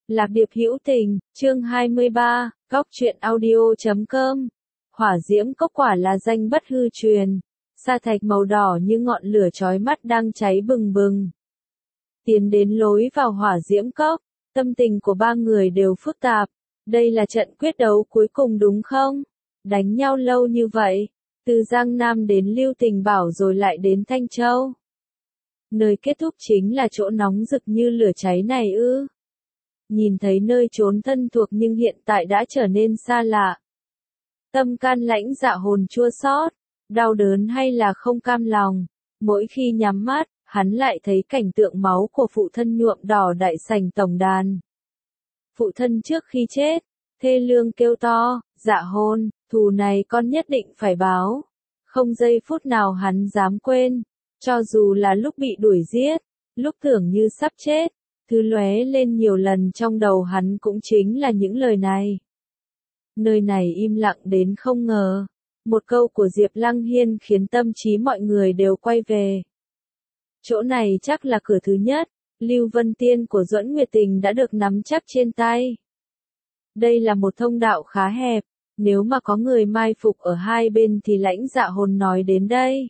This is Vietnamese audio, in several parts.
Lạc Điệp Hữu Tình, chương 23, góc truyện audio.com. Hỏa diễm cốc quả là danh bất hư truyền. Sa thạch màu đỏ như ngọn lửa chói mắt đang cháy bừng bừng. Tiến đến lối vào hỏa diễm cốc, tâm tình của ba người đều phức tạp. Đây là trận quyết đấu cuối cùng đúng không? Đánh nhau lâu như vậy, từ Giang Nam đến Lưu Tình Bảo rồi lại đến Thanh Châu. Nơi kết thúc chính là chỗ nóng rực như lửa cháy này ư? Nhìn thấy nơi trốn thân thuộc nhưng hiện tại đã trở nên xa lạ. Tâm can Lãnh Dạ hồn chua xót, đau đớn hay là không cam lòng. Mỗi khi nhắm mắt, hắn lại thấy cảnh tượng máu của phụ thân nhuộm đỏ đại sảnh tổng đàn. Phụ thân trước khi chết, thê lương kêu to, Dạ hồn, thù này con nhất định phải báo. Không giây phút nào hắn dám quên, cho dù là lúc bị đuổi giết, lúc tưởng như sắp chết. Thứ lóe lên nhiều lần trong đầu hắn cũng chính là những lời này. Nơi này im lặng đến không ngờ. Một câu của Diệp Lăng Hiên khiến tâm trí mọi người đều quay về. Chỗ này chắc là cửa thứ nhất. Lưu Vân Tiên của Duẫn Nguyệt Tình đã được nắm chắc trên tay. Đây là một thông đạo khá hẹp. Nếu mà có người mai phục ở hai bên thì Lãnh Dạ hồn nói đến đây.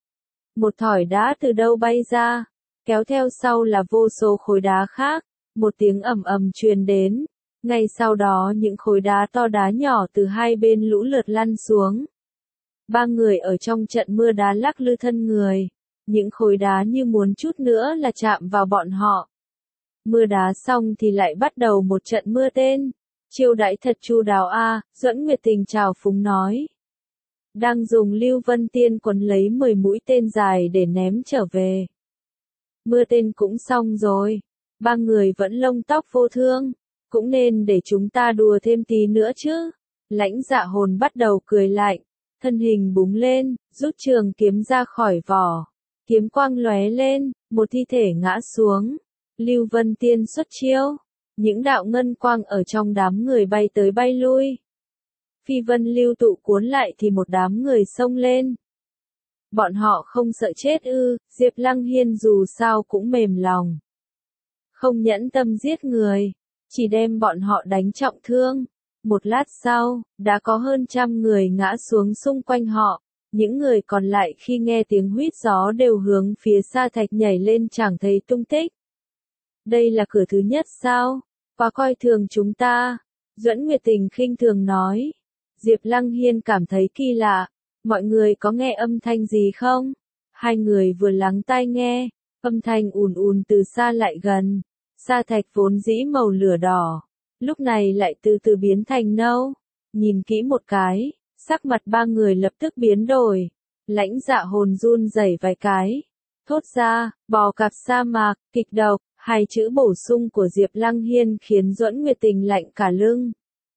Một thỏi đá từ đâu bay ra. Kéo theo sau là vô số khối đá khác, một tiếng ầm ầm truyền đến. Ngay sau đó những khối đá to đá nhỏ từ hai bên lũ lượt lăn xuống. Ba người ở trong trận mưa đá lắc lư thân người. Những khối đá như muốn chút nữa là chạm vào bọn họ. Mưa đá xong thì lại bắt đầu một trận mưa tên. Chiêu đãi thật chu đáo a, Duẫn Nguyệt Tình trào phúng nói. Đang dùng Lưu Vân Tiên quấn lấy 10 mũi tên dài để ném trở về. Mưa tên cũng xong rồi. Ba người vẫn lông tóc vô thương. Cũng nên để chúng ta đùa thêm tí nữa chứ. Lãnh Dạ hồn bắt đầu cười lạnh. Thân hình búng lên, rút trường kiếm ra khỏi vỏ. Kiếm quang lóe lên, một thi thể ngã xuống. Lưu Vân Tiên xuất chiêu. Những đạo ngân quang ở trong đám người bay tới bay lui. Phi vân lưu tụ cuốn lại thì một đám người xông lên. Bọn họ không sợ chết ư? Diệp Lăng Hiên dù sao cũng mềm lòng. Không nhẫn tâm giết người, chỉ đem bọn họ đánh trọng thương. Một lát sau, đã có hơn 100 người ngã xuống xung quanh họ. Những người còn lại khi nghe tiếng huýt gió đều hướng phía Sa thạch nhảy lên chẳng thấy tung tích. Đây là cửa thứ nhất sao? Quá coi thường chúng ta. Duẫn Nguyệt Tình khinh thường nói. Diệp Lăng Hiên cảm thấy kỳ lạ. Mọi người có nghe âm thanh gì không? Hai người vừa lắng tai nghe, âm thanh ùn ùn từ xa lại gần. Sa thạch vốn dĩ màu lửa đỏ, lúc này lại từ từ biến thành nâu. Nhìn kỹ một cái, sắc mặt ba người lập tức biến đổi. Lãnh Dạ hồn run rẩy vài cái, thốt ra, bò cạp sa mạc, kịch độc. Hai chữ bổ sung của Diệp Lăng Hiên khiến Duẫn Nguyệt Tình lạnh cả lưng.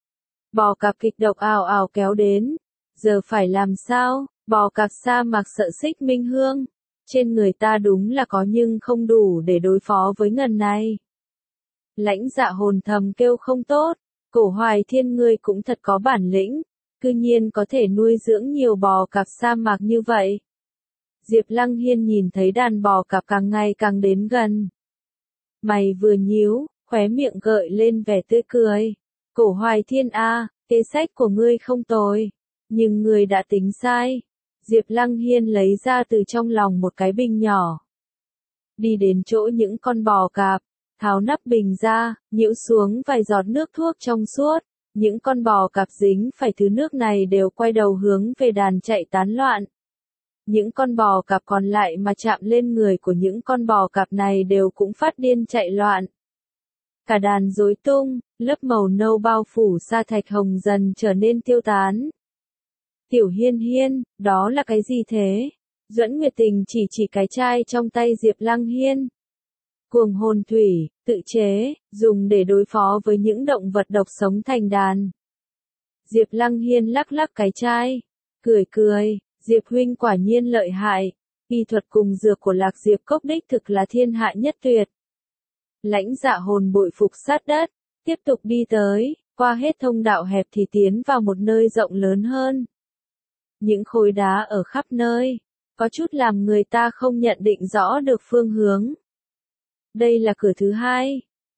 Bò cạp kịch độc ào ào kéo đến. Giờ phải làm sao? Bò cạp sa mạc sợ Xích Minh Hương. Trên người ta đúng là có nhưng không đủ để đối phó với ngần này. Lãnh Dạ hồn thầm kêu không tốt. Cổ Hoài Thiên ngươi cũng thật có bản lĩnh. Cư nhiên có thể nuôi dưỡng nhiều bò cạp sa mạc như vậy. Diệp Lăng Hiên nhìn thấy đàn bò cạp càng ngày càng đến gần. Mày vừa nhíu, khóe miệng gợi lên vẻ tươi cười. Cổ Hoài Thiên a, kế sách của ngươi không tồi. Nhưng ngươi đã tính sai. Diệp Lăng Hiên lấy ra từ trong lòng một cái bình nhỏ. Đi đến chỗ những con bò cạp, tháo nắp bình ra, nhễu xuống vài giọt nước thuốc trong suốt. Những con bò cạp dính phải thứ nước này đều quay đầu hướng về đàn chạy tán loạn. Những con bò cạp còn lại mà chạm lên người của những con bò cạp này đều cũng phát điên chạy loạn. Cả đàn rối tung, lớp màu nâu bao phủ Sa thạch hồng dần trở nên tiêu tán. Tiểu Hiên Hiên, đó là cái gì thế? Duẫn Nguyệt Tình chỉ cái chai trong tay Diệp Lăng Hiên. Cuồng hồn thủy, tự chế, dùng để đối phó với những động vật độc sống thành đàn. Diệp Lăng Hiên lắc lắc cái chai, cười cười, Diệp huynh quả nhiên lợi hại, y thuật cùng dược của Lạc Diệp Cốc đích thực là thiên hạ nhất tuyệt. Lãnh Dạ hồn bội phục sát đất, tiếp tục đi tới, qua hết thông đạo hẹp thì tiến vào một nơi rộng lớn hơn. Những khối đá ở khắp nơi, có chút làm người ta không nhận định rõ được phương hướng. Đây là cửa thứ hai.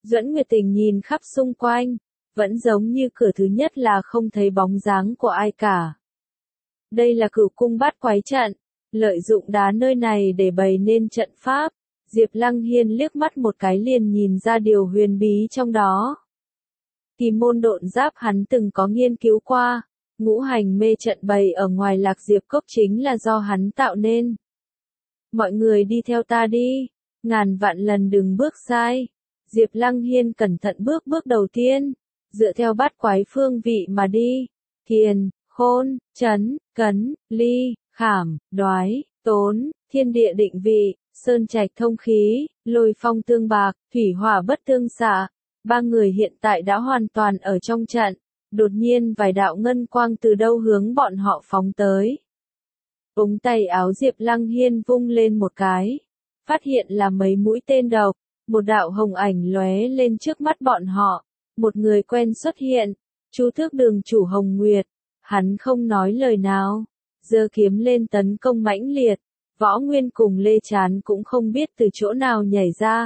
Duẫn Nguyệt Tình nhìn khắp xung quanh, vẫn giống như cửa thứ nhất là không thấy bóng dáng của ai cả. Đây là Cửu Cung Bát Quái trận, lợi dụng đá nơi này để bày nên trận pháp. Diệp Lăng Hiên liếc mắt một cái liền nhìn ra điều huyền bí trong đó. Kỳ môn độn giáp hắn từng có nghiên cứu qua, ngũ hành mê trận bày ở ngoài Lạc Diệp Cốc chính là do hắn tạo nên. Mọi người đi theo ta đi, ngàn vạn lần đừng bước sai. Diệp Lăng Hiên cẩn thận bước đầu tiên, dựa theo bát quái phương vị mà đi. Thiền, khôn, trấn, cấn, ly, khảm, đoái, tốn, thiên địa định vị, sơn trạch thông khí, lôi phong tương bạc, thủy hỏa bất tương xạ. Ba người hiện tại đã hoàn toàn ở trong trận, đột nhiên vài đạo ngân quang từ đâu hướng bọn họ phóng tới. Ống tay áo Diệp Lăng Hiên vung lên một cái, phát hiện là mấy mũi tên độc, một đạo hồng ảnh lóe lên trước mắt bọn họ, một người quen xuất hiện, Chu Tước Đường chủ Hồng Nguyệt, hắn không nói lời nào, giơ kiếm lên tấn công mãnh liệt, Võ Nguyên cùng Lê Chán cũng không biết từ chỗ nào nhảy ra.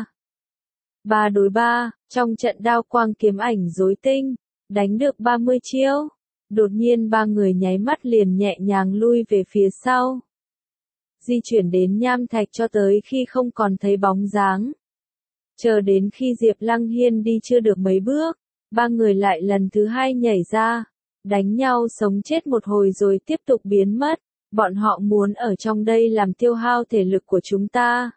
3 đối 3, trong trận đao quang kiếm ảnh rối tinh, đánh được 30 chiêu, đột nhiên ba người nháy mắt liền nhẹ nhàng lui về phía sau. Di chuyển đến nham thạch cho tới khi không còn thấy bóng dáng. Chờ đến khi Diệp Lăng Hiên đi chưa được mấy bước, ba người lại lần thứ hai nhảy ra, đánh nhau sống chết một hồi rồi tiếp tục biến mất, bọn họ muốn ở trong đây làm tiêu hao thể lực của chúng ta.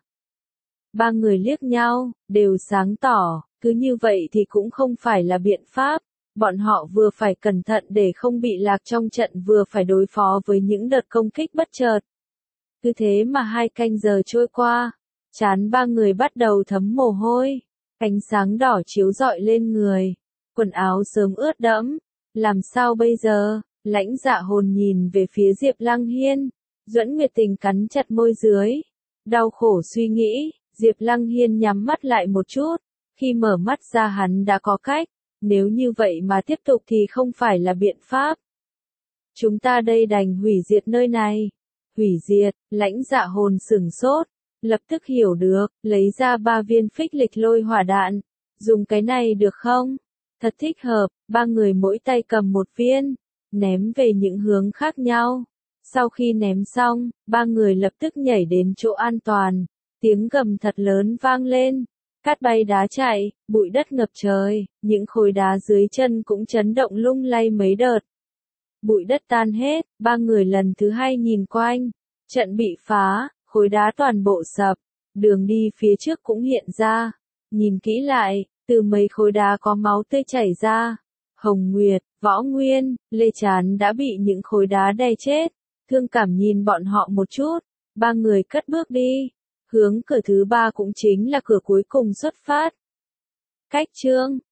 Ba người liếc nhau, đều sáng tỏ, cứ như vậy thì cũng không phải là biện pháp, bọn họ vừa phải cẩn thận để không bị lạc trong trận vừa phải đối phó với những đợt công kích bất chợt. Cứ thế mà 2 canh giờ trôi qua, trán ba người bắt đầu thấm mồ hôi, ánh sáng đỏ chiếu rọi lên người, quần áo sớm ướt đẫm, làm sao bây giờ? Lãnh Dạ Hồn nhìn về phía Diệp Lăng Hiên, Duẫn Nguyệt Tình cắn chặt môi dưới, đau khổ suy nghĩ, Diệp Lăng Hiên nhắm mắt lại một chút, khi mở mắt ra hắn đã có cách, nếu như vậy mà tiếp tục thì không phải là biện pháp. Chúng ta đây đành hủy diệt nơi này. Hủy diệt, Lãnh Dạ Hồn sửng sốt, lập tức hiểu được, lấy ra 3 viên phích lịch lôi hỏa đạn, dùng cái này được không? Thật thích hợp, ba người mỗi tay cầm một viên, ném về những hướng khác nhau. Sau khi ném xong, ba người lập tức nhảy đến chỗ an toàn, tiếng gầm thật lớn vang lên, cát bay đá chạy, bụi đất ngập trời, những khối đá dưới chân cũng chấn động lung lay mấy đợt. Bụi đất tan hết, ba người lần thứ hai nhìn quanh, trận bị phá, khối đá toàn bộ sập, đường đi phía trước cũng hiện ra, nhìn kỹ lại, từ mấy khối đá có máu tươi chảy ra. Hồng Nguyệt, Võ Nguyên, Lê Chán đã bị những khối đá đè chết, thương cảm nhìn bọn họ một chút, ba người cất bước đi, hướng cửa thứ 3 cũng chính là cửa cuối cùng xuất phát. Cách chương